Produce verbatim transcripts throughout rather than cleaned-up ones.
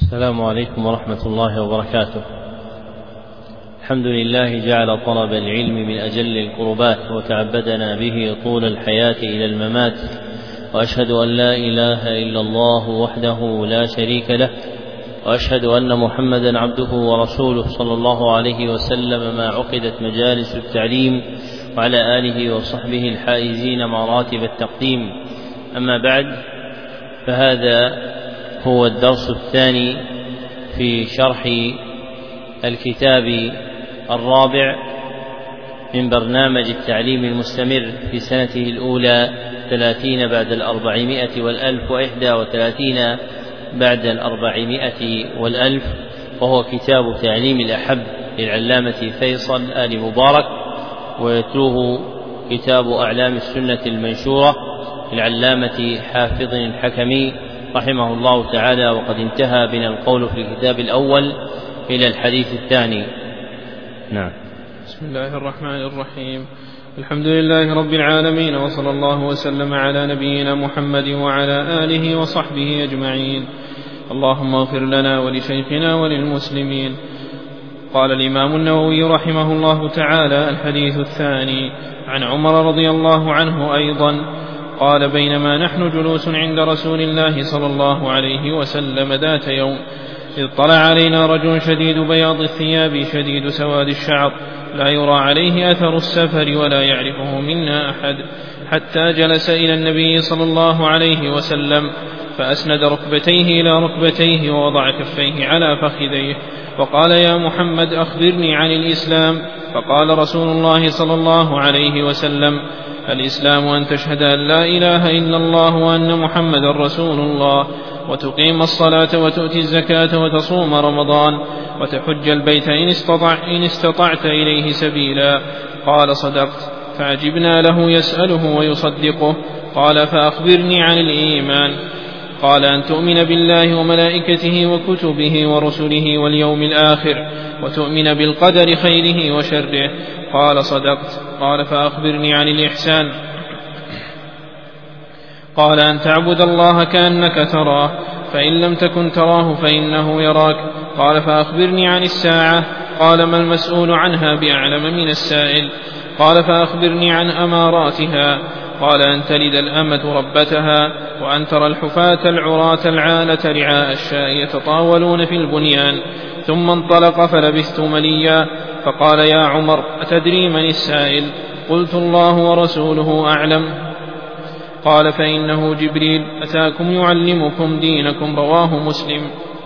السلام عليكم ورحمة الله وبركاته. الحمد لله جعل طلب العلم من أجل القربات وتعبدنا به طول الحياة إلى الممات، وأشهد أن لا إله إلا الله وحده لا شريك له، وأشهد أن محمدا عبده ورسوله صلى الله عليه وسلم ما عقدت مجالس التعليم، وعلى آله وصحبه الحائزين مراتب التقديم. أما بعد، فهذا هو الدرس الثاني في شرح الكتاب الرابع من برنامج التعليم المستمر في سنته الأولى ثلاثين بعد الأربعمائة والألف وإحدى وثلاثين بعد الأربعمائة والألف، وهو كتاب تعليم الأحب للعلامة فيصل آل مبارك، ويتلوه كتاب أعلام السنة المنشورة للعلامة حافظ الحكمي رحمه الله تعالى. وقد انتهى بنا القول في الكتاب الأول إلى الحديث الثاني. نعم. بسم الله الرحمن الرحيم. الحمد لله رب العالمين، وصلى الله وسلم على نبينا محمد وعلى آله وصحبه أجمعين. اللهم اغفر لنا ولشيخنا وللمسلمين. قال الإمام النووي رحمه الله تعالى: الحديث الثاني عن عمر رضي الله عنه أيضا قال: بينما نحن جلوس عند رسول الله صلى الله عليه وسلم ذات يوم، إذ طلع علينا رجل شديد بياض الثياب شديد سواد الشعر، لا يرى عليه أثر السفر ولا يعرفه منا أحد، حتى جلس إلى النبي صلى الله عليه وسلم فأسند ركبتيه إلى ركبتيه ووضع كفيه على فخذيه وقال: يا محمد أخبرني عن الإسلام. فقال رسول الله صلى الله عليه وسلم: الإسلام أن تشهد أن لا إله إلا الله وأن محمد رسول الله، وتقيم الصلاة وتؤتي الزكاة وتصوم رمضان وتحج البيت إن, استطع إن استطعت إليه سبيلا. قال: صدقت. فعجبنا له يسأله ويصدقه. قال: فأخبرني عن الإيمان. قال: أن تؤمن بالله وملائكته وكتبه ورسله واليوم الآخر، وتؤمن بالقدر خيره وشره. قال: صدقت. قال: فأخبرني عن الإحسان. قال: أن تعبد الله كأنك تراه، فإن لم تكن تراه فإنه يراك. قال: فأخبرني عن الساعة. قال: ما المسؤول عنها بأعلم من السائل. قال: فأخبرني عن أماراتها. قال: أن تلد الأمة ربتها، وأن ترى الحفاة العراة العالة رعاء الشاء يتطاولون في البنيان. ثم انطلق فلبثت مليا، فقال: يا عمر، أتدري من السائل؟ قلت: الله ورسوله أعلم. قال: فإنه جبريل أتاكم يعلمكم دينكم. رواه مسلم.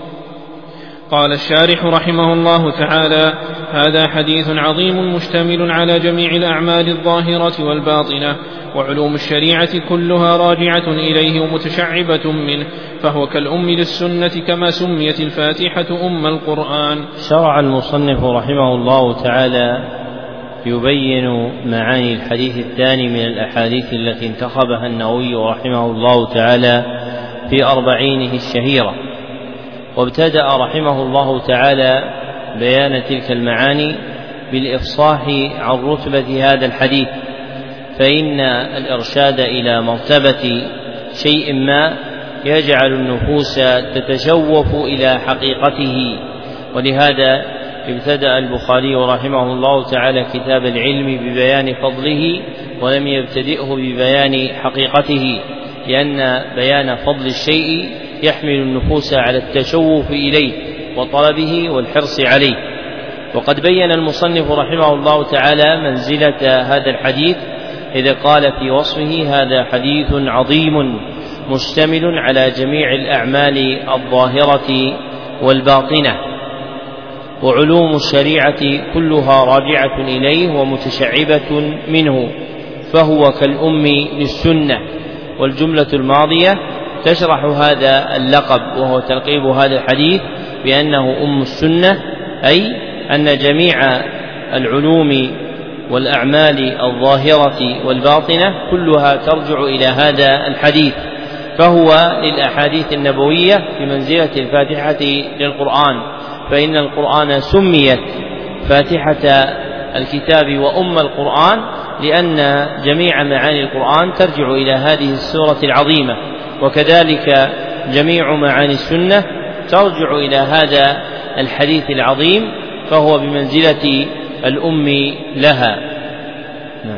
قال الشارح رحمه الله تعالى: هذا حديث عظيم مشتمل على جميع الأعمال الظاهرة والباطنة، وعلوم الشريعة كلها راجعة إليه ومتشعبة منه، فهو كالأم للسنة، كما سميت الفاتحة أم القرآن. شرع المصنف رحمه الله تعالى يبين معاني الحديث الثاني من الأحاديث التي انتخبها النووي رحمه الله تعالى في أربعينه الشهيرة، وابتدأ رحمه الله تعالى بيان تلك المعاني بالإفصاح عن رتبة هذا الحديث، فإن الإرشاد إلى مرتبة شيء ما يجعل النفوس تتشوف إلى حقيقته، ولهذا ابتدأ البخاري رحمه الله تعالى كتاب العلم ببيان فضله، ولم يبتدئه ببيان حقيقته، لأن بيان فضل الشيء يحمل النفوس على التشوف إليه وطلبه والحرص عليه. وقد بين المصنف رحمه الله تعالى منزلة هذا الحديث إذا قال في وصفه: هذا حديث عظيم مشتمل على جميع الأعمال الظاهرة والباطنة، وعلوم الشريعة كلها راجعة إليه ومتشعبة منه، فهو كالأم للسنة. والجملة الماضية تشرح هذا اللقب، وهو تلقيب هذا الحديث بأنه أم السنة، أي أن جميع العلوم والأعمال الظاهرة والباطنة كلها ترجع إلى هذا الحديث، فهو للأحاديث النبوية بمنزلة الفاتحة للقرآن، فإن القرآن سميت فاتحة الكتاب وأم القرآن لأن جميع معاني القرآن ترجع إلى هذه السورة العظيمة، وكذلك جميع معاني السنة ترجع إلى هذا الحديث العظيم، فهو بمنزلة الأم لها. نعم.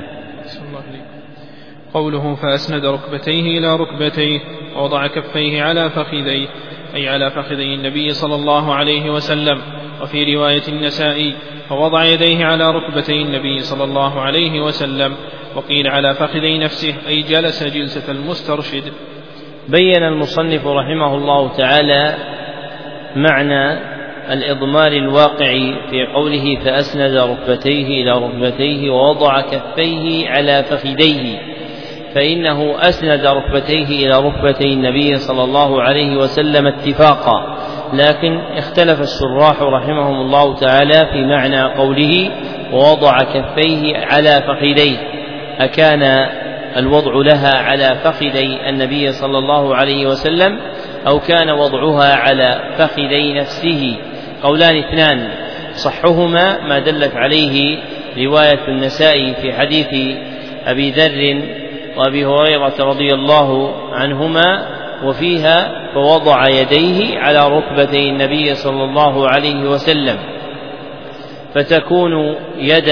قوله فأسند ركبتيه إلى ركبتيه ووضع كفيه على فخذيه، أي على فخذي النبي صلى الله عليه وسلم. وفي رواية النسائي فوضع يديه على ركبتي النبي صلى الله عليه وسلم، وقيل على فخذي نفسه، أي جلس جلسة المسترشد. بين المصنف رحمه الله تعالى معنى الإضمار الواقع في قوله فأسند ركبتيه إلى ركبتيه ووضع كفيه على فخذيه، فإنه أسند ركبتيه إلى ركبتي النبي صلى الله عليه وسلم اتفاقا، لكن اختلف الشراح رحمهم الله تعالى في معنى قوله ووضع كفيه على فخذيه، أكان الوضع لها على فخذي النبي صلى الله عليه وسلم أو كان وضعها على فخذي نفسه؟ قولان اثنان، صحهما ما دلت عليه رواية النسائي في حديث أبي ذر وأبي هريرة رضي الله عنهما، وفيها فوضع يديه على ركبتي النبي صلى الله عليه وسلم، فتكون يد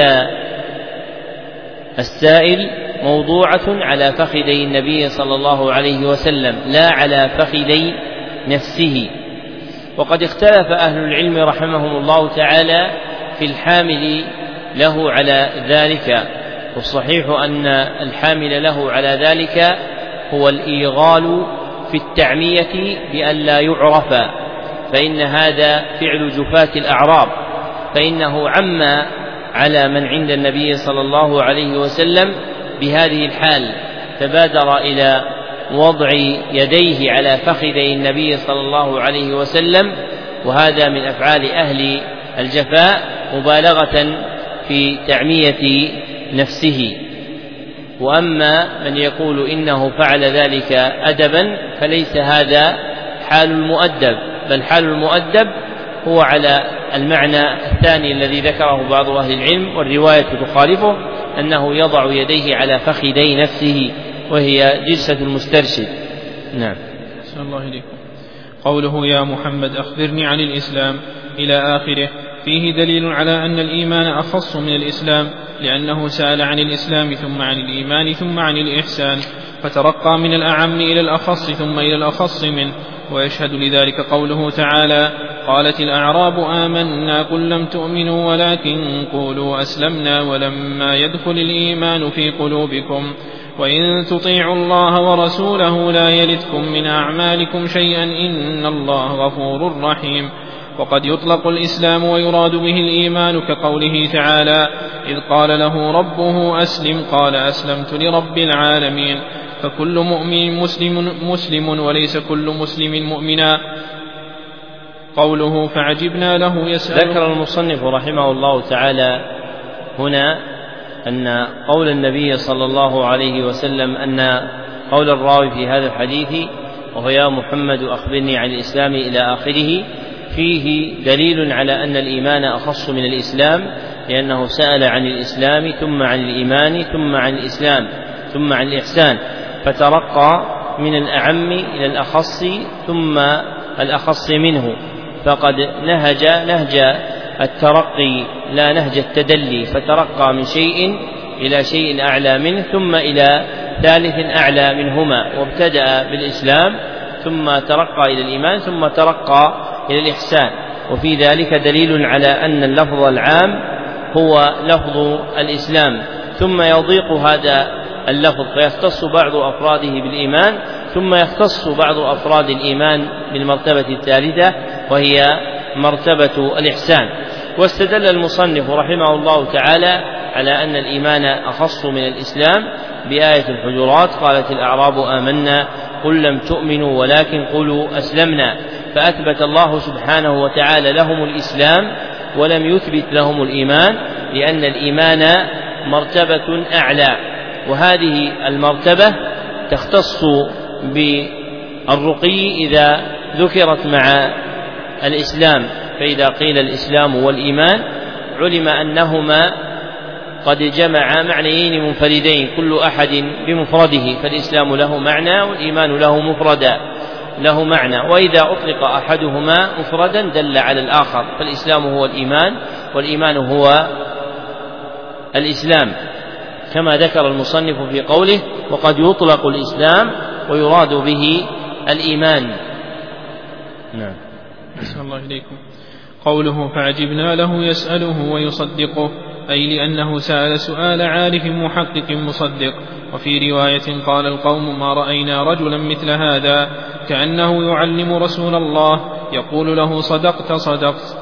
السائل موضوعة على فخذي النبي صلى الله عليه وسلم لا على فخذي نفسه. وقد اختلف أهل العلم رحمهم الله تعالى في الحامل له على ذلك، والصحيح أن الحامل له على ذلك هو الإيغال في التعمية بأن لا يعرف، فإن هذا فعل جفاة الأعراب، فإنه عم على من عند النبي صلى الله عليه وسلم بهذه الحال، تبادر إلى وضع يديه على فخذي النبي صلى الله عليه وسلم، وهذا من أفعال أهل الجفاء مبالغة في تعمية نفسه. وأما من يقول إنه فعل ذلك أدبا فليس هذا حال المؤدب، بل حال المؤدب هو على المعنى الثاني الذي ذكره بعض أهل العلم، والرواية تخالفه، أنه يضع يديه على فخذي نفسه وهي جلسة المسترشد. نعم. صلى الله عليكم. قوله يا محمد أخبرني عن الإسلام إلى آخره فيه دليل على أن الإيمان أخص من الإسلام، لأنه سأل عن الإسلام ثم عن الإيمان ثم عن الإحسان، فترقى من الأعم إلى الأخص ثم إلى الأخص منه. ويشهد لذلك قوله تعالى قالت الأعراب آمنا قل لم تؤمنوا ولكن قولوا أسلمنا ولما يدخل الإيمان في قلوبكم وإن تطيعوا الله ورسوله لا يلتكم من أعمالكم شيئا إن الله غفور رحيم. وقد يطلق الإسلام ويراد به الإيمان، كقوله تعالى إذ قال له ربه أسلم قال أسلمت لرب العالمين، فكل مؤمن مسلم مسلم وليس كل مسلم مؤمنا. قوله فعجبنا له يسأل. ذكر المصنف رحمه الله تعالى هنا أن قول النبي صلى الله عليه وسلم، أن قول الراوي في هذا الحديث وهو يا محمد أخبرني عن الإسلام إلى آخره فيه دليل على أن الإيمان أخص من الإسلام، لأنه سأل عن الإسلام ثم عن الإيمان ثم عن الإسلام ثم عن الإحسان، فترقى من الأعم إلى الأخص ثم الأخص منه، فقد نهج نهج الترقي لا نهج التدلي، فترقى من شيء إلى شيء أعلى منه ثم إلى ثالث أعلى منهما، وابتدأ بالإسلام ثم ترقى إلى الإيمان ثم ترقى إلى الإحسان. وفي ذلك دليل على أن اللفظ العام هو لفظ الإسلام، ثم يضيق هذا اللفظ فيختص بعض أفراده بالإيمان، ثم يختص بعض أفراد الإيمان بالمرتبة الثالثة وهي مرتبة الإحسان. واستدل المصنف رحمه الله تعالى على أن الإيمان أخص من الإسلام بآية الحجرات قالت الأعراب آمنا قل لم تؤمنوا ولكن قولوا أسلمنا، فأثبت الله سبحانه وتعالى لهم الإسلام ولم يثبت لهم الإيمان، لأن الإيمان مرتبة أعلى، وهذه المرتبة تختص بالرقي إذا ذكرت مع الإسلام، فإذا قيل الإسلام والإيمان علم أنهما قد جمعا معنيين منفردين كل أحد بمفرده، فالإسلام له معنى والإيمان له مفردا. له معنى، وإذا أطلق أحدهما مفردا دل على الآخر، فالإسلام هو الإيمان والإيمان هو الإسلام، كما ذكر المصنف في قوله: وقد يطلق الإسلام ويراد به الإيمان. نعم. أحسن الله إليكم. قوله: فعجبنا له يسأله ويصدقه، أي لأنه سأل سؤال عارف محقق مصدق. وفي رواية: قال القوم: ما رأينا رجلا مثل هذا، كأنه يعلم رسول الله يقول له: صدقت صدقت.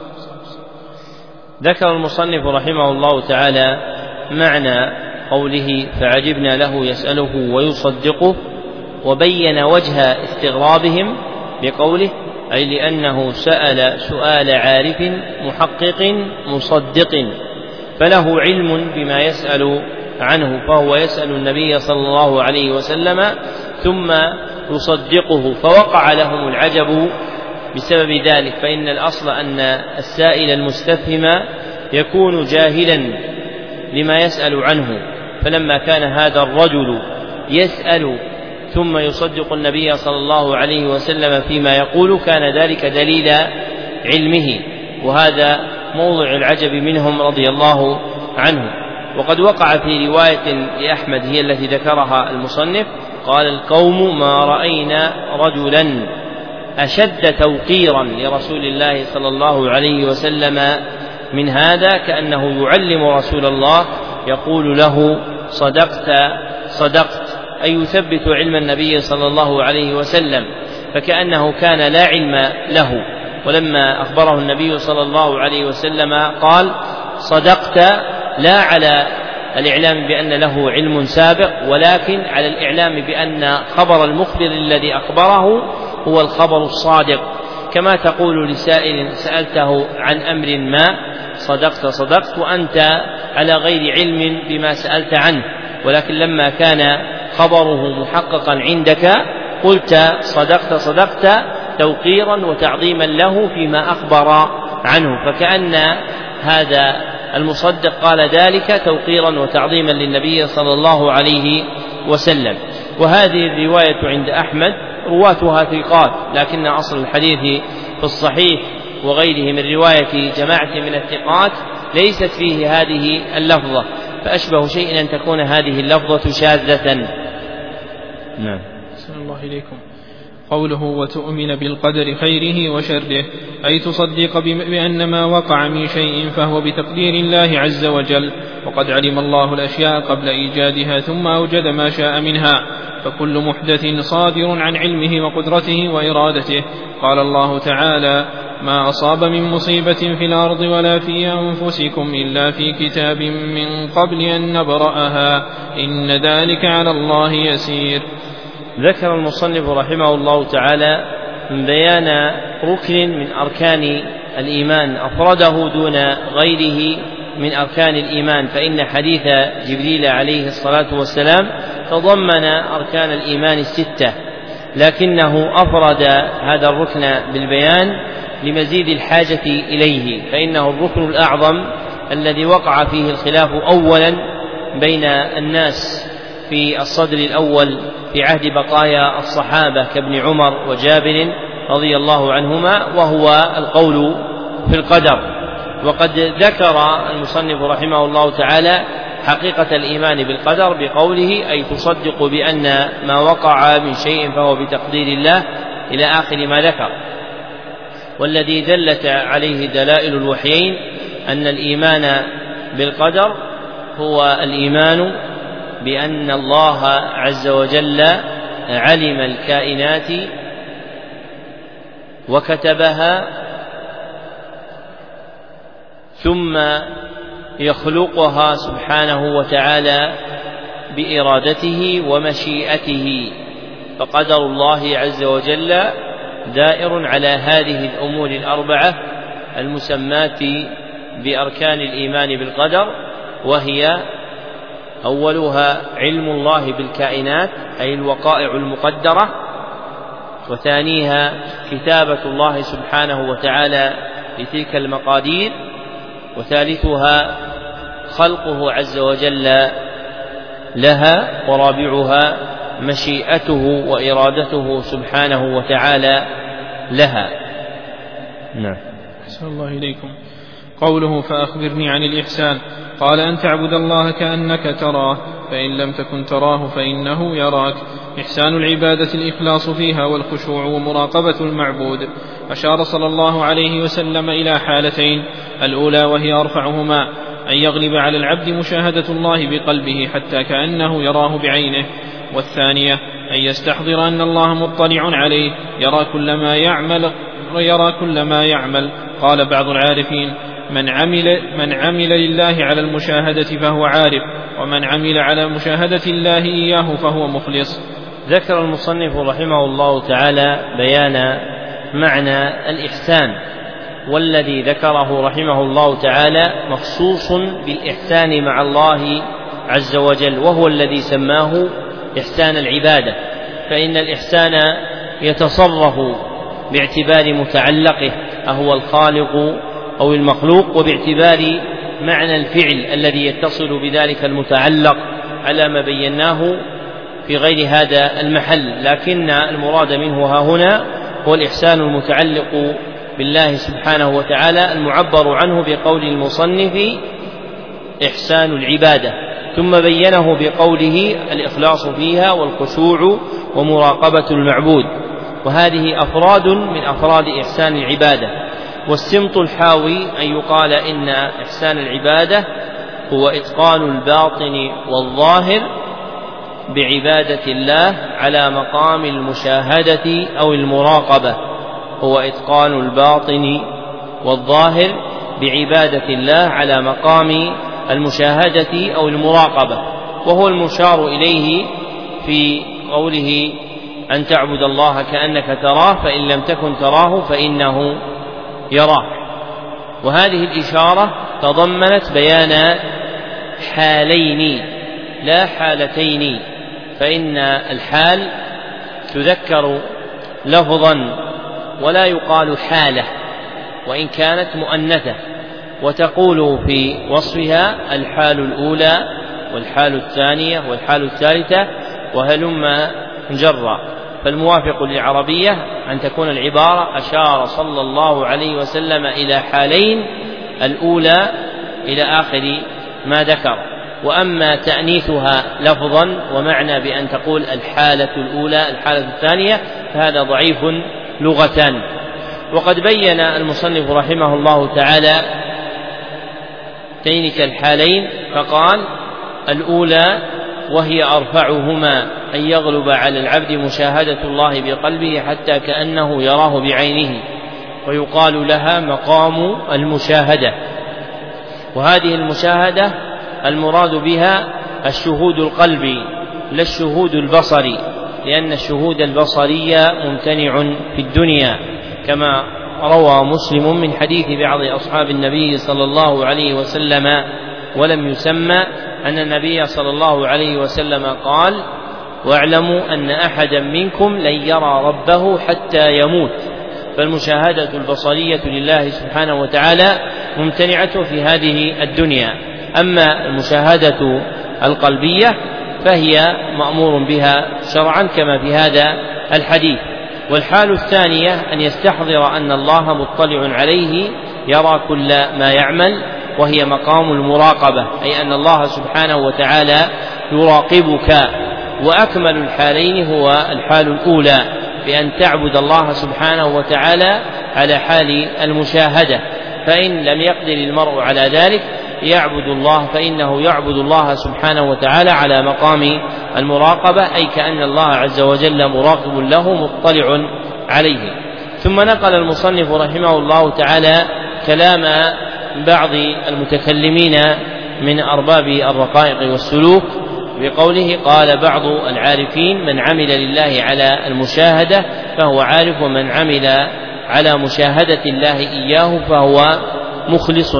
ذكر المصنف رحمه الله تعالى معنى قوله: فعجبنا له يسأله ويصدقه، وبين وجه استغرابهم بقوله: أي لأنه سأل سؤال عارف محقق مصدق، فله علم بما يسأل عنه، فهو يسأل النبي صلى الله عليه وسلم ثم يصدقه، فوقع لهم العجب بسبب ذلك، فإن الأصل أن السائل المستفهم يكون جاهلا لما يسأل عنه، فلما كان هذا الرجل يسأل ثم يصدق النبي صلى الله عليه وسلم فيما يقول، كان ذلك دليل علمه، وهذا موضع العجب منهم رضي الله عنه. وقد وقع في رواية لأحمد هي التي ذكرها المصنف: قال القوم: ما رأينا رجلا أشد توقيرا لرسول الله صلى الله عليه وسلم من هذا، كأنه يعلم رسول الله يقول له: صدقت صدقت، أي يثبت علم النبي صلى الله عليه وسلم، فكأنه كان لا علم له، ولما أخبره النبي صلى الله عليه وسلم قال: صدقت، لا على الإعلام بأن له علم سابق، ولكن على الإعلام بأن خبر المخبر الذي أخبره هو الخبر الصادق، كما تقول لسائل سألته عن أمر ما: صدقت صدقت، وأنت على غير علم بما سألت عنه، ولكن لما كان خبره محققا عندك قلت صدقت صدقت توقيرا وتعظيما له فيما أخبر عنه، فكأن هذا المصدق قال ذلك توقيرا وتعظيما للنبي صلى الله عليه وسلم. وهذه الرواية عند أحمد رواتها ثقات، لكن أصل الحديث في الصحيح وغيره من رواية جماعة من الثقات ليست فيه هذه اللفظة، فأشبه شيء أن تكون هذه اللفظة شاذة. نعم. صلى الله عليكم. قوله: وتؤمن بالقدر خيره وشره، أي تصدق بأن ما وقع من شيء فهو بتقدير الله عز وجل، وقد علم الله الأشياء قبل إيجادها ثم أوجد ما شاء منها، فكل محدث صادر عن علمه وقدرته وإرادته. قال الله تعالى: ما أصاب من مصيبة في الأرض ولا في أنفسكم إلا في كتاب من قبل أن نبرأها إن ذلك على الله يسير. ذكر المصنف رحمه الله تعالى بيان ركن من أركان الإيمان أفرده دون غيره من أركان الإيمان، فإن حديث جبريل عليه الصلاة والسلام تضمن أركان الإيمان الستة، لكنه أفرد هذا الركن بالبيان لمزيد الحاجة إليه، فإنه الركن الأعظم الذي وقع فيه الخلاف أولا بين الناس في الصدر الأول في عهد بقايا الصحابة كابن عمر وجابر رضي الله عنهما، وهو القول في القدر. وقد ذكر المصنف رحمه الله تعالى حقيقة الإيمان بالقدر بقوله: أي تصدق بأن ما وقع من شيء فهو بتقدير الله إلى آخر ما ذكر. والذي دلت عليه دلائل الوحيين أن الإيمان بالقدر هو الإيمان بأن الله عز وجل علم الكائنات وكتبها ثم يخلقها سبحانه وتعالى بإرادته ومشيئته، فقدر الله عز وجل دائر على هذه الأمور الأربعة المسماة بأركان الإيمان بالقدر، وهي أولها علم الله بالكائنات أي الوقائع المقدرة، وثانيها كتابة الله سبحانه وتعالى لتلك المقادير، وثالثها خلقه عز وجل لها، ورابعها مشيئته وإرادته سبحانه وتعالى لها. نعم. أحسن الله إليكم. قوله فأخبرني عن الإحسان، قال أن تعبد الله كأنك تراه فإن لم تكن تراه فإنه يراك. إحسان العبادة الإخلاص فيها والخشوع ومراقبة المعبود. أشار صلى الله عليه وسلم إلى حالتين: الأولى وهي أرفعهما أن يغلب على العبد مشاهدة الله بقلبه حتى كأنه يراه بعينه، والثانية أن يستحضر أن الله مطلع عليه يرى كل ما يعمل, يرى كل ما يعمل. قال بعض العارفين: من عمل, من عمل لله على المشاهدة فهو عارف، ومن عمل على مشاهدة الله إياه فهو مخلص. ذكر المصنف رحمه الله تعالى بيان معنى الإحسان، والذي ذكره رحمه الله تعالى مخصوص بالإحسان مع الله عز وجل، وهو الذي سماه إحسان العبادة. فإن الإحسان يتصرف باعتبار متعلقه أهو الخالق أو المخلوق، وباعتبار معنى الفعل الذي يتصل بذلك المتعلق على ما بيناه في غير هذا المحل. لكن المراد منه ها هنا هو الإحسان المتعلق بالله سبحانه وتعالى المعبر عنه بقول المصنف إحسان العبادة، ثم بينه بقوله الإخلاص فيها والخشوع ومراقبة المعبود. وهذه أفراد من أفراد إحسان العبادة. والسمط الحاوي أن يقال إن إحسان العبادة هو إتقان الباطن والظاهر بعبادة الله على مقام المشاهدة أو المراقبة. هو إتقان الباطن والظاهر بعبادة الله على مقام المشاهدة أو المراقبة، وهو المشار إليه في قوله أن تعبد الله كأنك تراه فإن لم تكن تراه فإنه يراك. وهذه الإشارة تضمنت بيان حالين لا حالتين، فإن الحال تذكر لفظا ولا يقال حالة وإن كانت مؤنثة، وتقول في وصفها الحال الأولى والحال الثانية والحال الثالثة وهلم جرا. فالموافق للعربية أن تكون العبارة أشار صلى الله عليه وسلم إلى حالين، الأولى إلى آخر ما ذكر. وأما تأنيثها لفظا ومعنى بأن تقول الحالة الأولى الحالة الثانية فهذا ضعيف لغة. وقد بين المصنف رحمه الله تعالى تلك الحالين فقال: الأولى وهي أرفعهما أن يغلب على العبد مشاهدة الله بقلبه حتى كأنه يراه بعينه، ويقال لها مقام المشاهدة. وهذه المشاهدة المراد بها الشهود القلبي لا الشهود البصري، لأن الشهود البصري ممتنع في الدنيا، كما روى مسلم من حديث بعض أصحاب النبي صلى الله عليه وسلم ولم يسمى أن النبي صلى الله عليه وسلم قال: واعلموا أن أحدا منكم لن يرى ربه حتى يموت. فالمشاهدة البصرية لله سبحانه وتعالى ممتنعة في هذه الدنيا. أما المشاهدة القلبية فهي مأمور بها شرعا كما في هذا الحديث. والحال الثانية أن يستحضر أن الله مطلع عليه يرى كل ما يعمل، وهي مقام المراقبة، أي أن الله سبحانه وتعالى يراقبك. وأكمل الحالين هو الحال الأولى بأن تعبد الله سبحانه وتعالى على حال المشاهدة، فإن لم يقدر المرء على ذلك يعبد الله فإنه يعبد الله سبحانه وتعالى على مقام المراقبة، أي كأن الله عز وجل مراقب له مطلع عليه. ثم نقل المصنف رحمه الله تعالى كلام بعض المتكلمين من أرباب الرقائق والسلوك بقوله: قال بعض العارفين: من عمل لله على المشاهدة فهو عارف، ومن عمل على مشاهدة الله إياه فهو مخلص.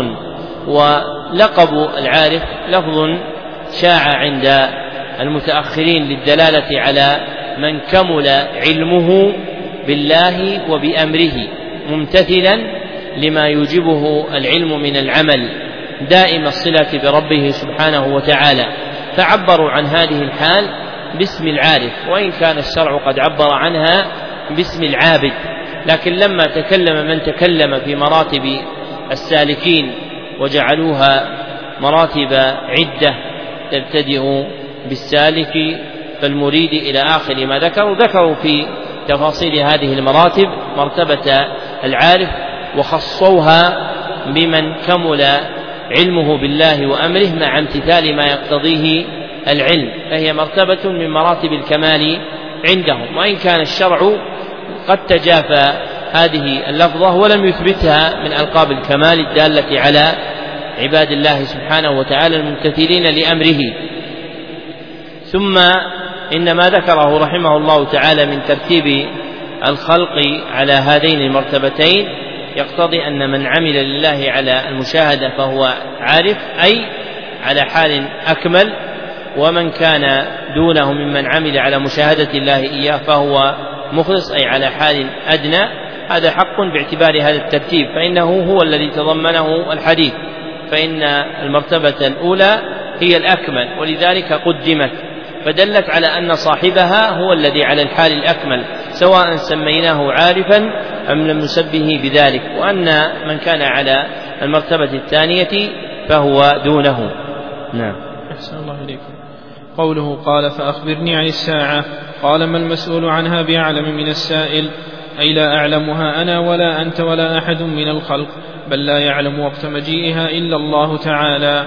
ولقب العارف لفظ شاع عند المتأخرين للدلالة على من كمل علمه بالله وبأمره ممتثلا لما يوجبه العلم من العمل دائم الصلة بربه سبحانه وتعالى. فعبروا عن هذه الحال باسم العارف، وإن كان الشرع قد عبر عنها باسم العابد، لكن لما تكلم من تكلم في مراتب السالكين وجعلوها مراتب عدة تبتدئ بالسالك فالمريد إلى آخر ما ذكروا، ذكروا في تفاصيل هذه المراتب مرتبة العارف، وخصوها بمن كمل علمه بالله وأمره مع امتثال ما يقتضيه العلم، فهي مرتبة من مراتب الكمال عندهم، وإن كان الشرع قد تجافى هذه اللفظة ولم يثبتها من ألقاب الكمال الدالة على عباد الله سبحانه وتعالى الممتثلين لأمره. ثم إن ما ذكره رحمه الله تعالى من ترتيب الخلق على هذين المرتبتين يقتضي أن من عمل لله على المشاهدة فهو عارف، أي على حال أكمل، ومن كان دونه ممن عمل على مشاهدة الله إياه فهو مخلص، أي على حال أدنى. هذا حق باعتبار هذا الترتيب، فإنه هو الذي تضمنه الحديث، فإن المرتبة الأولى هي الأكمل ولذلك قدمت، فدلت على أن صاحبها هو الذي على الحال الأكمل سواء سميناه عارفا أم لم نسبه بذلك، وأن من كان على المرتبة الثانية فهو دونه. نعم. أحسن الله إليكم. قوله قال فأخبرني عن الساعة، قال ما المسؤول عنها بأعلم من السائل، أي لا أعلمها أنا ولا أنت ولا أحد من الخلق، بل لا يعلم وقت مجيئها إلا الله تعالى.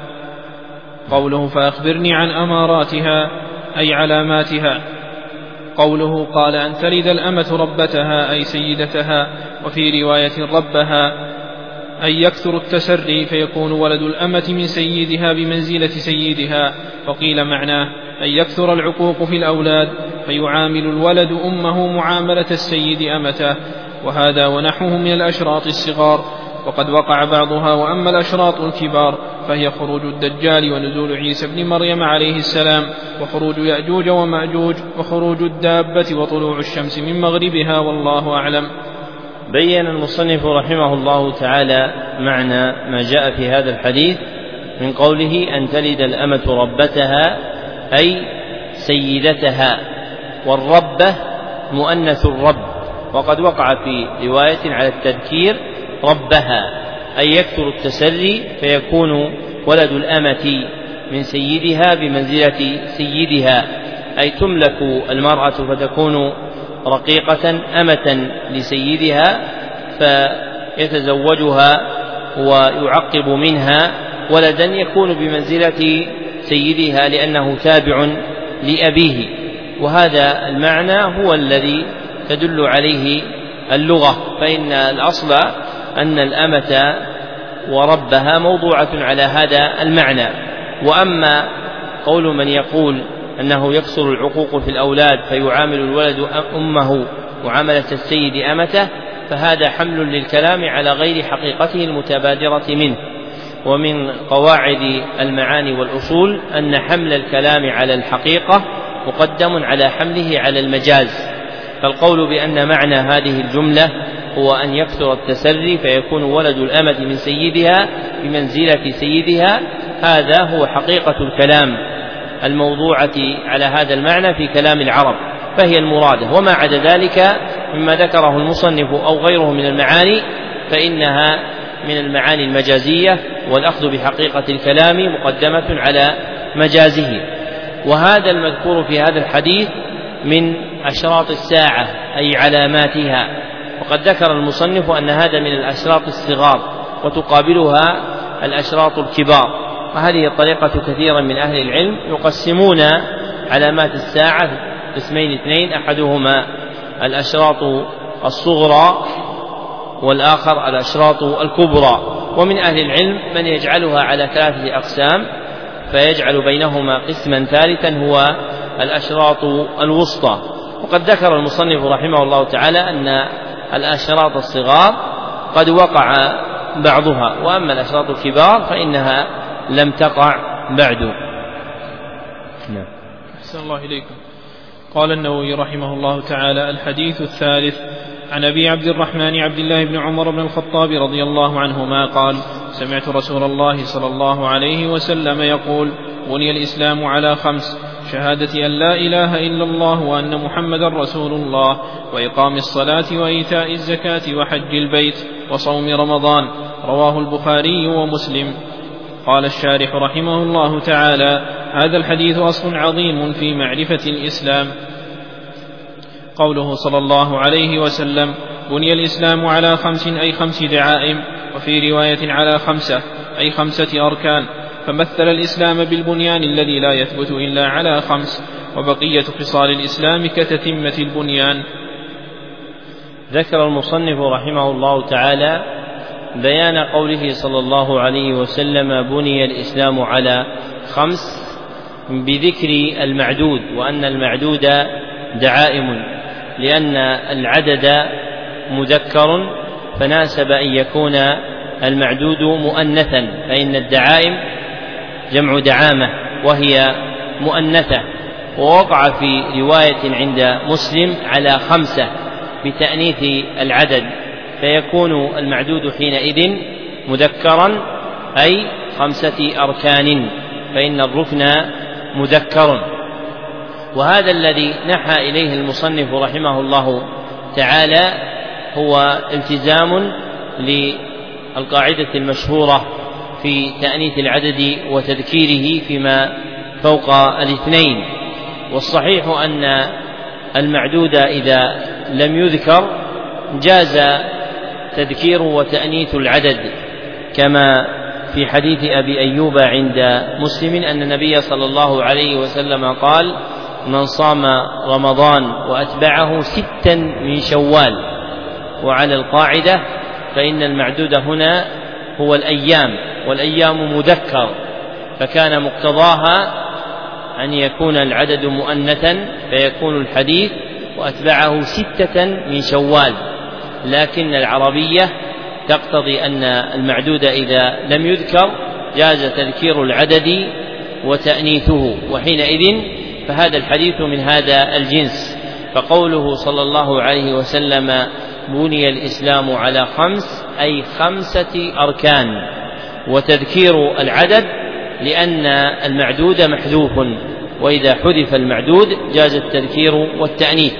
قوله فأخبرني عن أماراتها أي علاماتها. قوله قال أن تلد الأمة ربتها أي سيدتها، وفي رواية ربها أي يكثر التسري فيكون ولد الأمة من سيدها بمنزلة سيدها، وقيل معناه أن يكثر العقوق في الأولاد فيعامل الولد أمه معاملة السيد أمته، وهذا ونحوه من الأشراط الصغار، وقد وقع بعضها. وأما الأشراط الكبار فهي خروج الدجال ونزول عيسى بن مريم عليه السلام، وخروج يأجوج ومأجوج، وخروج الدابة، وطلوع الشمس من مغربها، والله أعلم. بين المصنف رحمه الله تعالى معنى ما جاء في هذا الحديث من قوله أن تلد الأمة ربتها أي سيدتها، والربة مؤنث الرب، وقد وقع في رواية على التذكير ربها أي يكثر التسري فيكون ولد الأمة من سيدها بمنزلة سيدها، أي تملك المرأة فتكون رقيقة أمة لسيدها فيتزوجها ويعقب منها ولدا يكون بمنزلة سيدها لأنه تابع لأبيه، وهذا المعنى هو الذي تدل عليه اللغة، فإن الأصل أن الأمة وربها موضوعة على هذا المعنى. وأما قول من يقول أنه يكثر العقوق في الأولاد فيعامل الولد أمه معاملة السيد أمته، فهذا حمل للكلام على غير حقيقته المتبادرة منه. ومن قواعد المعاني والأصول أن حمل الكلام على الحقيقة مقدم على حمله على المجاز، فالقول بأن معنى هذه الجملة هو أن يكثر التسري فيكون ولد الأمة من سيدها بمنزلة سيدها، هذا هو حقيقة الكلام الموضوعة على هذا المعنى في كلام العرب، فهي المرادة. وما عدا ذلك مما ذكره المصنف أو غيره من المعاني فإنها من المعاني المجازية، والأخذ بحقيقة الكلام مقدمة على مجازه. وهذا المذكور في هذا الحديث من أشراط الساعة أي علاماتها، وقد ذكر المصنف أن هذا من الأشراط الصغار وتقابلها الأشراط الكبار، وهذه طريقة كثيرا من أهل العلم يقسمون علامات الساعة قسمين اثنين، أحدهما الأشراط الصغرى والآخر الأشراط الكبرى، ومن أهل العلم من يجعلها على ثلاثة أقسام فيجعل بينهما قسما ثالثا هو الأشراط الوسطى. وقد ذكر المصنف رحمه الله تعالى أن الأشراط الصغار قد وقع بعضها، وأما الأشراط الكبار فإنها لم تقع بعد. نعم. أحسن الله إليكم. قال النووي رحمه الله تعالى: الحديث الثالث عن أبي عبد الرحمن عبد الله بن عمر بن الخطاب رضي الله عنهما قال: سمعت رسول الله صلى الله عليه وسلم يقول: بني الإسلام على خمس: شهادة أن لا إله إلا الله وأن محمدا رسول الله وإقام الصلاة وإيتاء الزكاة وحج البيت وصوم رمضان. رواه البخاري ومسلم. قال الشارح رحمه الله تعالى: هذا الحديث أصل عظيم في معرفة الإسلام. قوله صلى الله عليه وسلم: بني الإسلام على خمس أي خمس دعائم، وفي رواية على خمسة أي خمسة أركان، فمثل الإسلام بالبنيان الذي لا يثبت إلا على خمس، وبقية خصال الإسلام كتتمة البنيان. ذكر المصنف رحمه الله تعالى بيان قوله صلى الله عليه وسلم: بني الإسلام على خمس، بذكر المعدود، وأن المعدود دعائم، لأن العدد مذكر فناسب أن يكون المعدود مؤنثا، فإن الدعائم جمع دعامة وهي مؤنثة. ووقع في رواية عند مسلم على خمسة بتأنيث العدد، فيكون المعدود حينئذ مذكرا أي خمسة أركان، فإن الركن مذكر. وهذا الذي نحى إليه المصنف رحمه الله تعالى هو التزام للقاعدة المشهورة في تأنيث العدد وتذكيره فيما فوق الاثنين. والصحيح أن المعدود إذا لم يذكر جاز تذكير وتأنيث العدد، كما في حديث أبي أيوب عند مسلم أن النبي صلى الله عليه وسلم قال: من صام رمضان وأتبعه ستا من شوال. وعلى القاعدة فإن المعدود هنا هو الأيام، والأيام مذكر، فكان مقتضاها أن يكون العدد مؤنثا، فيكون الحديث وأتبعه ستة من شوال. لكن العربية تقتضي أن المعدود إذا لم يذكر جاز تذكير العدد وتأنيثه، وحينئذ فهذا الحديث من هذا الجنس. فقوله صلى الله عليه وسلم: بني الإسلام على خمس أي خمسة أركان، وتذكير العدد لأن المعدود محذوف، وإذا حذف المعدود جاز التذكير والتأنيث.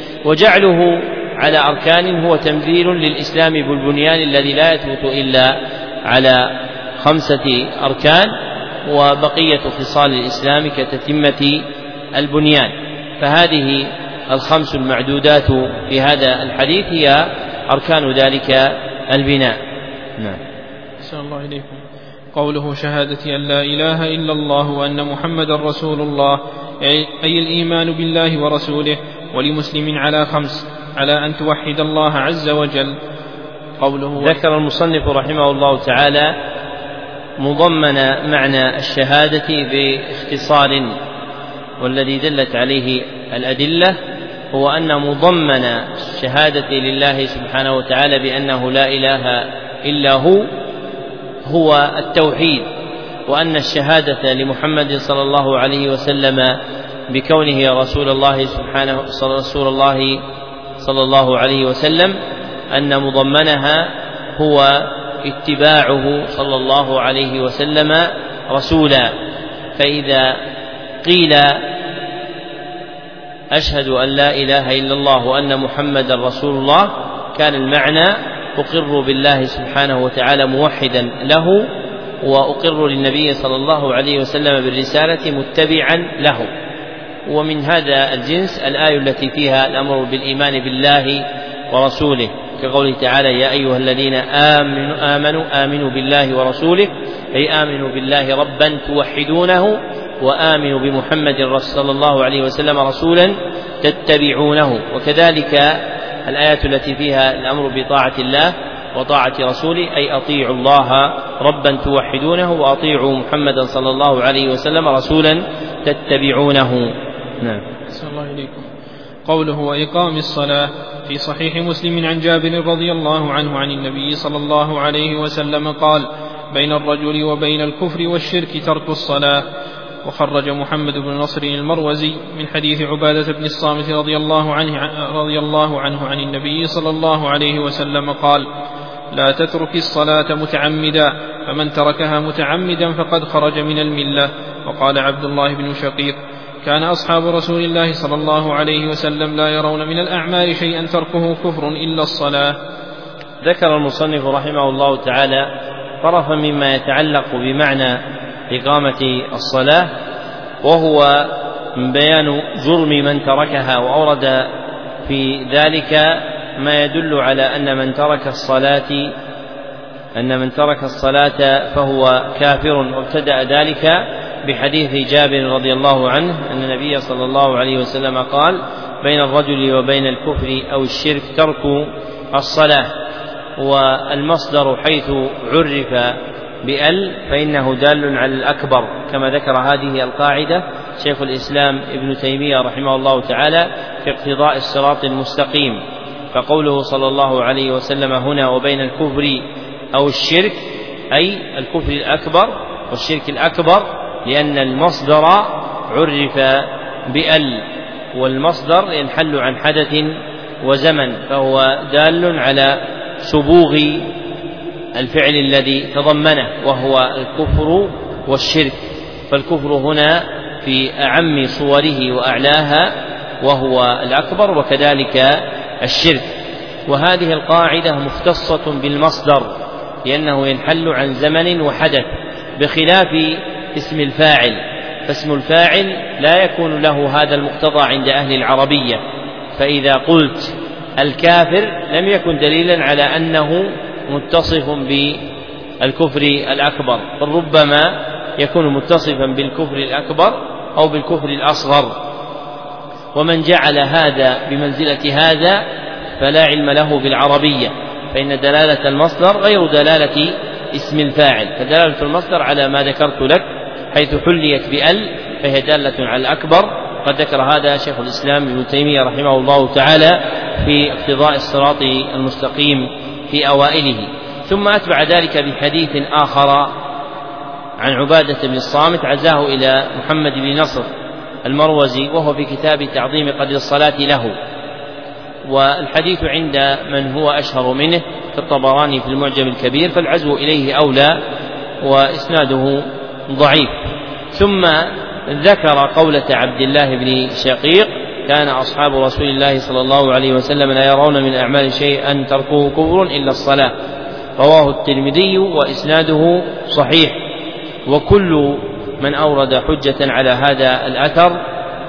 وجعله على أركان هو تمثيل للإسلام بالبنيان الذي لا يثبت إلا على خمسة أركان، وبقية خصال الإسلام كتتمة البنيان. فهذه الخمس المعدودات في هذا الحديث هي أركان ذلك البناء. نعم. أحسن الله إليكم. قوله: شهادة أن لا إله إلا الله وأن محمد رسول الله، أي الإيمان بالله ورسوله. ولمسلم على خمس، على أن توحد الله عز وجل. قوله: ذكر المصنف رحمه الله تعالى مضمن معنى الشهادة باختصار، والذي دلت عليه الأدلة هو أن مضمن الشهادة لله سبحانه وتعالى بأنه لا إله إلا هو هو التوحيد، وأن الشهادة لمحمد صلى الله عليه وسلم بكونه رسول الله سبحانه رسول الله صلى الله عليه وسلم أن مضمنها هو اتباعه صلى الله عليه وسلم رسولا. فإذا قيل أشهد أن لا إله إلا الله وأن محمدا رسول الله كان المعنى أقر بالله سبحانه وتعالى موحدا له، وأقر للنبي صلى الله عليه وسلم بالرسالة متبعا له. ومن هذا الجنس الآية التي فيها الأمر بالإيمان بالله ورسوله، كقوله تعالى: يا أيها الذين آمنوا آمنوا آمنوا بالله ورسوله، أي آمنوا بالله ربا توحدونه، وآمنوا بمحمد صلى الله عليه وسلم رسولا تتبعونه. وكذلك الآيات التي فيها الأمر بطاعة الله وطاعة رسوله، أي أطيعوا الله ربا توحدونه، وأطيعوا محمدا صلى الله عليه وسلم رسولا تتبعونه. نعم. صلى الله عليكم. قوله: وإقام الصلاة، في صحيح مسلم عن جابر رضي الله عنه عن النبي صلى الله عليه وسلم قال: بين الرجل وبين الكفر والشرك ترك الصلاة. وخرج محمد بن نصر المروزي من حديث عبادة بن الصامت رضي الله عنه رضي الله عنه عن النبي صلى الله عليه وسلم قال: لا تترك الصلاة متعمدا، فمن تركها متعمدا فقد خرج من الملة. وقال عبد الله بن شقيق: كان أصحاب رسول الله صلى الله عليه وسلم لا يرون من الأعمال شيئا تركه كفر إلا الصلاة. ذكر المصنف رحمه الله تعالى طرفا مما يتعلق بمعنى إقامة الصلاة، وهو بيان جرم من تركها، وأورد في ذلك ما يدل على أن من ترك الصلاة أن من ترك الصلاة فهو كافر، وابتدأ ذلك بحديث جابر رضي الله عنه أن النبي صلى الله عليه وسلم قال: بين الرجل وبين الكفر أو الشرك ترك الصلاة. والمصدر حيث عرف بأل فإنه دال على الأكبر، كما ذكر هذه القاعدة شيخ الإسلام ابن تيمية رحمه الله تعالى في اقتضاء الصراط المستقيم. فقوله صلى الله عليه وسلم هنا وبين الكفر أو الشرك أي الكفر الأكبر والشرك الأكبر، لأن المصدر عرف بأل، والمصدر ينحل عن حدث وزمن، فهو دال على سبوغ الفعل الذي تضمنه وهو الكفر والشرك. فالكفر هنا في أعم صوره وأعلاها وهو الأكبر، وكذلك الشرك. وهذه القاعدة مختصة بالمصدر لأنه ينحل عن زمن وحدث، بخلاف اسم الفاعل، فاسم الفاعل لا يكون له هذا المقتضى عند أهل العربية. فإذا قلت الكافر لم يكن دليلا على أنه متصف بالكفر الأكبر، بل ربما يكون متصفا بالكفر الأكبر أو بالكفر الأصغر. ومن جعل هذا بمنزلة هذا فلا علم له بالعربية، فإن دلالة المصدر غير دلالة اسم الفاعل، فدلالة المصدر على ما ذكرت لك حيث حليت بأل فهي دالة على الأكبر. قد ذكر هذا شيخ الإسلام ابن تيمية رحمه الله تعالى في اقتضاء الصراط المستقيم في أوائله. ثم أتبع ذلك بحديث آخر عن عبادة بن الصامت عزاه إلى محمد بن نصر المروزي، وهو في كتاب تعظيم قدر الصلاة له، والحديث عند من هو أشهر منه كالطبراني في المعجم الكبير، فالعزو إليه أولى وإسناده ضعيف. ثم ذكر قولة عبد الله بن شقيق: كان أصحاب رسول الله صلى الله عليه وسلم لا يرون من الأعمال شيئا تركوه كفر إلا الصلاة، رواه الترمذي وإسناده صحيح. وكل من أورد حجة على هذا الأثر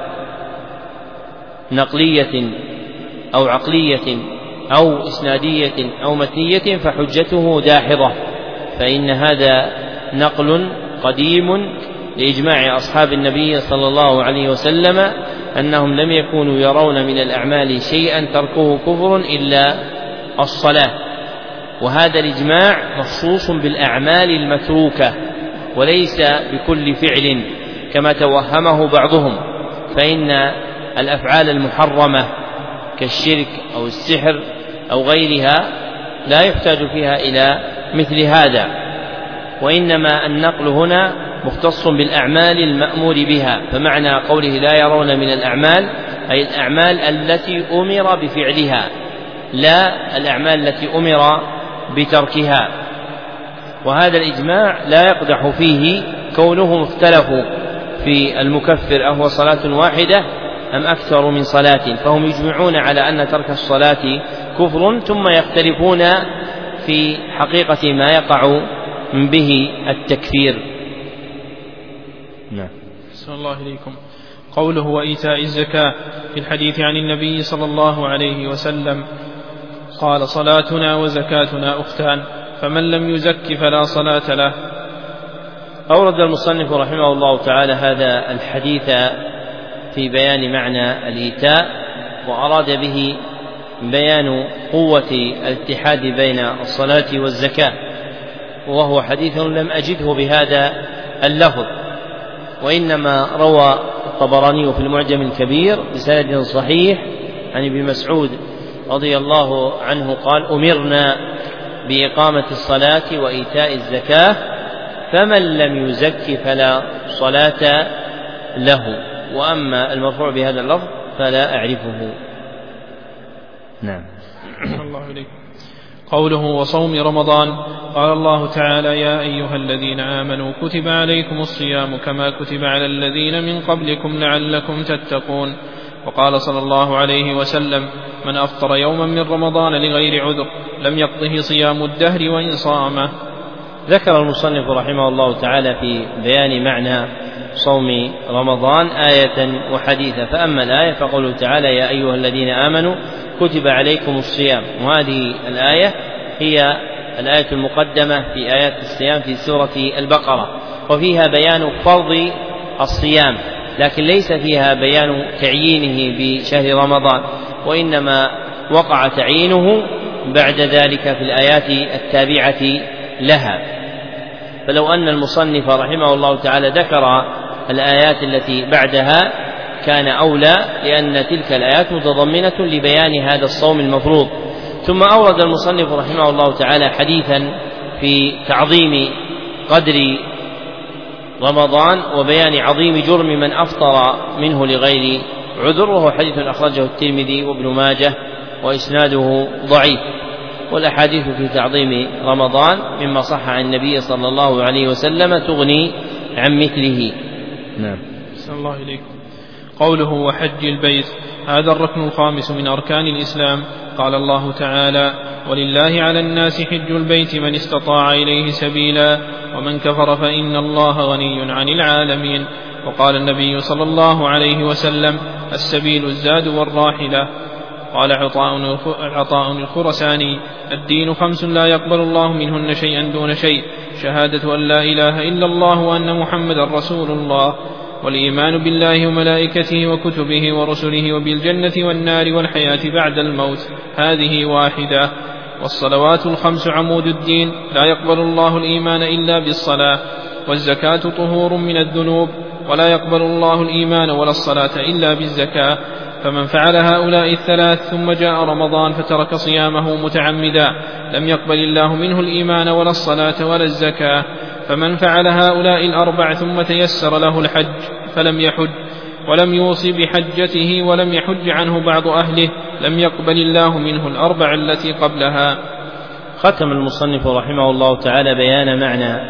نقلية أو عقلية أو إسنادية أو متنية فحجته داحضة، فإن هذا نقل قديم لإجماع أصحاب النبي صلى الله عليه وسلم أنهم لم يكونوا يرون من الأعمال شيئا تركه كفر إلا الصلاة. وهذا الإجماع مخصوص بالأعمال المتروكة وليس بكل فعل كما توهمه بعضهم، فإن الأفعال المحرمة كالشرك أو السحر أو غيرها لا يحتاج فيها إلى مثل هذا، وإنما النقل هنا مختص بالأعمال المأمور بها. فمعنى قوله لا يرون من الأعمال أي الأعمال التي أمر بفعلها، لا الأعمال التي أمر بتركها. وهذا الإجماع لا يقدح فيه كونهم اختلفوا في المكفر أهو صلاة واحدة أم أكثر من صلاة، فهم يجمعون على أن ترك الصلاة كفر، ثم يختلفون في حقيقة ما يقع به التكفير. نعم. صلى الله عليكم. قوله وإيتاء الزكاة في الحديث عن النبي صلى الله عليه وسلم قال: صلاتنا وزكاتنا أختان، فمن لم يزك فلا صلاة له. أورد المصنف رحمه الله تعالى هذا الحديث في بيان معنى الإيتاء، وأراد به بيان قوة الاتحاد بين الصلاة والزكاة، وهو حديث لم أجده بهذا اللفظ، وإنما روى الطبراني في المعجم الكبير بسند صحيح عن ابن مسعود رضي الله عنه قال: أمرنا بإقامة الصلاة وإيتاء الزكاة، فمن لم يزك فلا صلاة له. وأما المرفوع بهذا اللفظ فلا أعرفه. نعم. الله إليك. قوله وصوم رمضان. قال الله تعالى يا أيها الذين آمنوا كتب عليكم الصيام كما كتب على الذين من قبلكم لعلكم تتقون. وقال صلى الله عليه وسلم من أفطر يوما من رمضان لغير عذر لم يقضه صيام الدهر وإن صامه. ذكر المصنف رحمه الله تعالى في بيان معنى صوم رمضان آية وحديثا. فأما الآية فقوله تعالى يا أيها الذين آمنوا كتب عليكم الصيام، وهذه الآية هي الآية المقدمة في آيات الصيام في سورة البقرة، وفيها بيان فرض الصيام، لكن ليس فيها بيان تعيينه بشهر رمضان، وإنما وقع تعيينه بعد ذلك في الآيات التابعة لها. فلو أن المصنف رحمه الله تعالى ذكر الآيات التي بعدها كان أولى، لأن تلك الآيات متضمنة لبيان هذا الصوم المفروض. ثم أورد المصنف رحمه الله تعالى حديثا في تعظيم قدر رمضان وبيان عظيم جرم من أفطر منه لغير عذر، وهو حديث أخرجه الترمذي وابن ماجه وإسناده ضعيف. والأحاديث في تعظيم رمضان مما صح عن النبي صلى الله عليه وسلم تغني عن مثله. نعم. صلى الله إليكم. قوله وحج البيت، هذا الركن الخامس من أركان الإسلام. قال الله تعالى ولله على الناس حج البيت من استطاع إليه سبيلا ومن كفر فإن الله غني عن العالمين. وقال النبي صلى الله عليه وسلم السبيل الزاد والراحلة. قال عطاء الخرساني الدين خمس لا يقبل الله منهن شيئا دون شيء، شهادة أن لا إله إلا الله وأن محمدا رسول الله، والإيمان بالله وملائكته وكتبه ورسله وبالجنة والنار والحياة بعد الموت، هذه واحدة. والصلوات الخمس عمود الدين، لا يقبل الله الإيمان إلا بالصلاة. والزكاة طهور من الذنوب، ولا يقبل الله الإيمان ولا الصلاة إلا بالزكاة. فمن فعل هؤلاء الثلاث ثم جاء رمضان فترك صيامه متعمدا لم يقبل الله منه الإيمان ولا الصلاة ولا الزكاة. فمن فعل هؤلاء الأربع ثم تيسر له الحج فلم يحج ولم يوصي بحجته ولم يحج عنه بعض أهله لم يقبل الله منه الأربع التي قبلها. ختم المصنف رحمه الله تعالى بيان معنى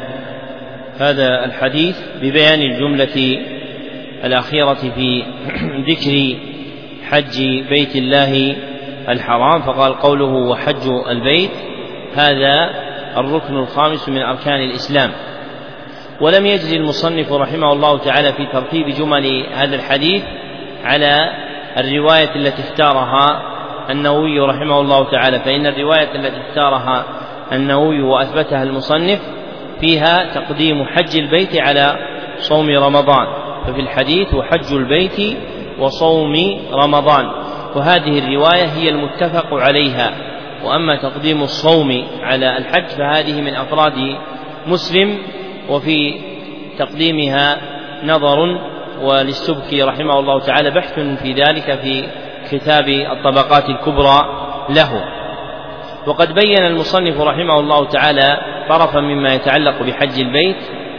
هذا الحديث ببيان الجملة الأخيرة في ذكر حج بيت الله الحرام، فقال قوله وحج البيت هذا الركن الخامس من أركان الإسلام. ولم يجزي المصنف رحمه الله تعالى في ترتيب جمل هذا الحديث على الرواية التي اختارها النووي رحمه الله تعالى، فإن الرواية التي اختارها النووي وأثبتها المصنف فيها تقديم حج البيت على صوم رمضان، ففي الحديث وحج البيت وصوم رمضان، وهذه الرواية هي المتفق عليها. وأما تقديم الصوم على الحج فهذه من أفراد مسلم، وفي تقديمها نظر، وللسبكي رحمه الله تعالى بحث في ذلك في كتاب الطبقات الكبرى له. وقد بين المصنف رحمه الله تعالى طرفا مما يتعلق بحج البيت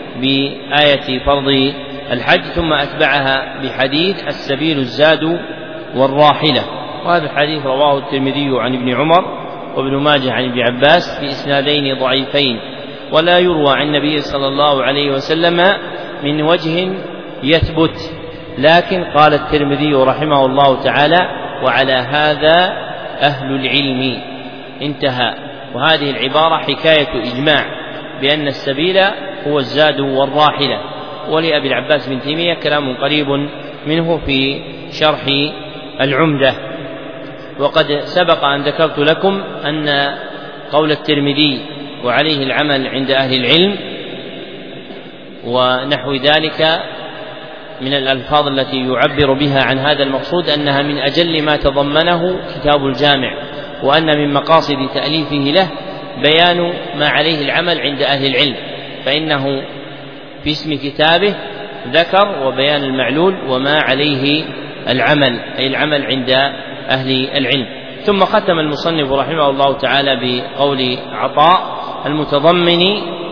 بآية فرض الحج، ثم أتبعها بحديث السبيل الزاد والراحلة، وهذا الحديث رواه الترمذي عن ابن عمر وابن ماجه عن ابن عباس بإسنادين ضعيفين، ولا يروى عن النبي صلى الله عليه وسلم من وجه يثبت. لكن قال الترمذي رحمه الله تعالى وعلى هذا أهل العلم، انتهى. وهذه العبارة حكاية إجماع بأن السبيل هو الزاد والراحلة. ولأبي العباس بن تيمية كلام قريب منه في شرح العمدة. وقد سبق أن ذكرت لكم أن قول الترمذي وعليه العمل عند أهل العلم ونحو ذلك من الألفاظ التي يعبر بها عن هذا المقصود أنها من أجل ما تضمنه كتاب الجامع، وأن من مقاصد تأليفه له بيان ما عليه العمل عند أهل العلم، فإنه في اسم كتابه ذكر وبيان المعلول وما عليه العمل، أي العمل عند أهل العلم. ثم ختم المصنف رحمه الله تعالى بقول عطاء المتضمن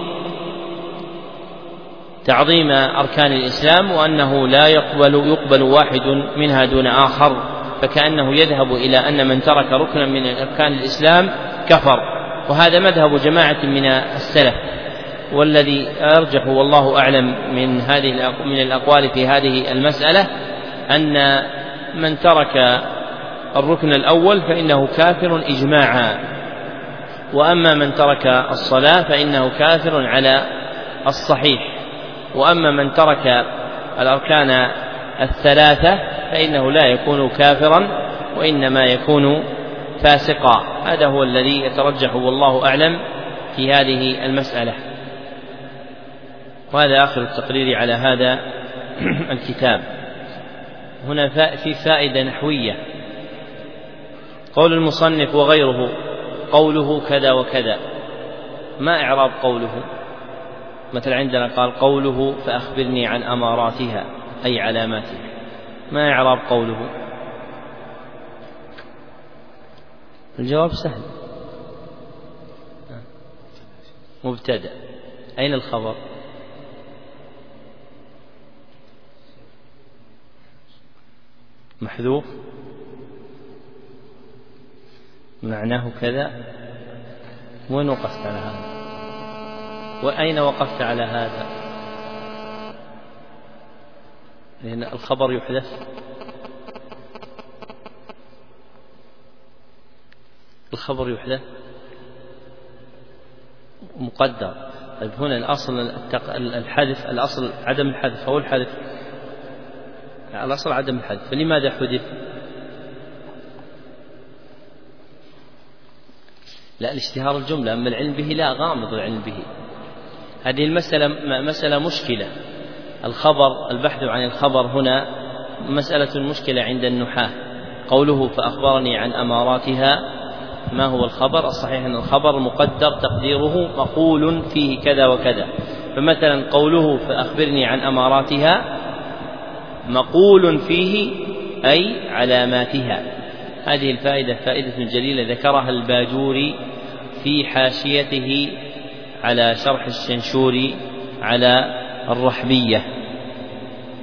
تعظيم أركان الإسلام، وأنه لا يقبل يقبل واحد منها دون آخر، فكأنه يذهب إلى أن من ترك ركنا من أركان الإسلام كفر، وهذا مذهب جماعة من السلف، والذي أرجح والله أعلم من هذه من الأقوال في هذه المسألة أن من ترك الركن الأول فإنه كافر إجماعا، وأما من ترك الصلاة فإنه كافر على الصحيح، وأما من ترك الأركان الثلاثة فإنه لا يكون كافرا وإنما يكون فاسقا. هذا هو الذي يترجح والله أعلم في هذه المسألة. وهذا آخر التقرير على هذا الكتاب. هنا في فائدة نحوية. قول المصنف وغيره قوله كذا وكذا، ما إعراب قوله؟ مثل عندنا قال قوله فأخبرني عن أماراتها أي علاماتها، ما إعراب قوله؟ الجواب سهل، مبتدأ. أين الخبر؟ محذوف، معناه كذا. وين وقفت على هذا؟ وأين وقفت على هذا؟ لأن الخبر يحذف. الخبر يحذف مقدر. طيب هنا الأصل الحذف، الأصل عدم الحذف أو الحذف؟ الأصل عدم الحذف، فلماذا حذف؟ لا الاشتهار الجملة، أما العلم به لا، غامض العلم به. هذه المسألة مسألة مشكلة. الخبر، البحث عن الخبر هنا مسألة مشكلة عند النحاة. قوله فأخبرني عن أماراتها، ما هو الخبر؟ الصحيح أن الخبر مقدر تقديره مقول فيه كذا وكذا. فمثلا قوله فأخبرني عن أماراتها مقول فيه أي علاماتها. هذه الفائدة فائدة جليلة ذكرها الباجوري في حاشيته على شرح الشنشوري على الرحبية.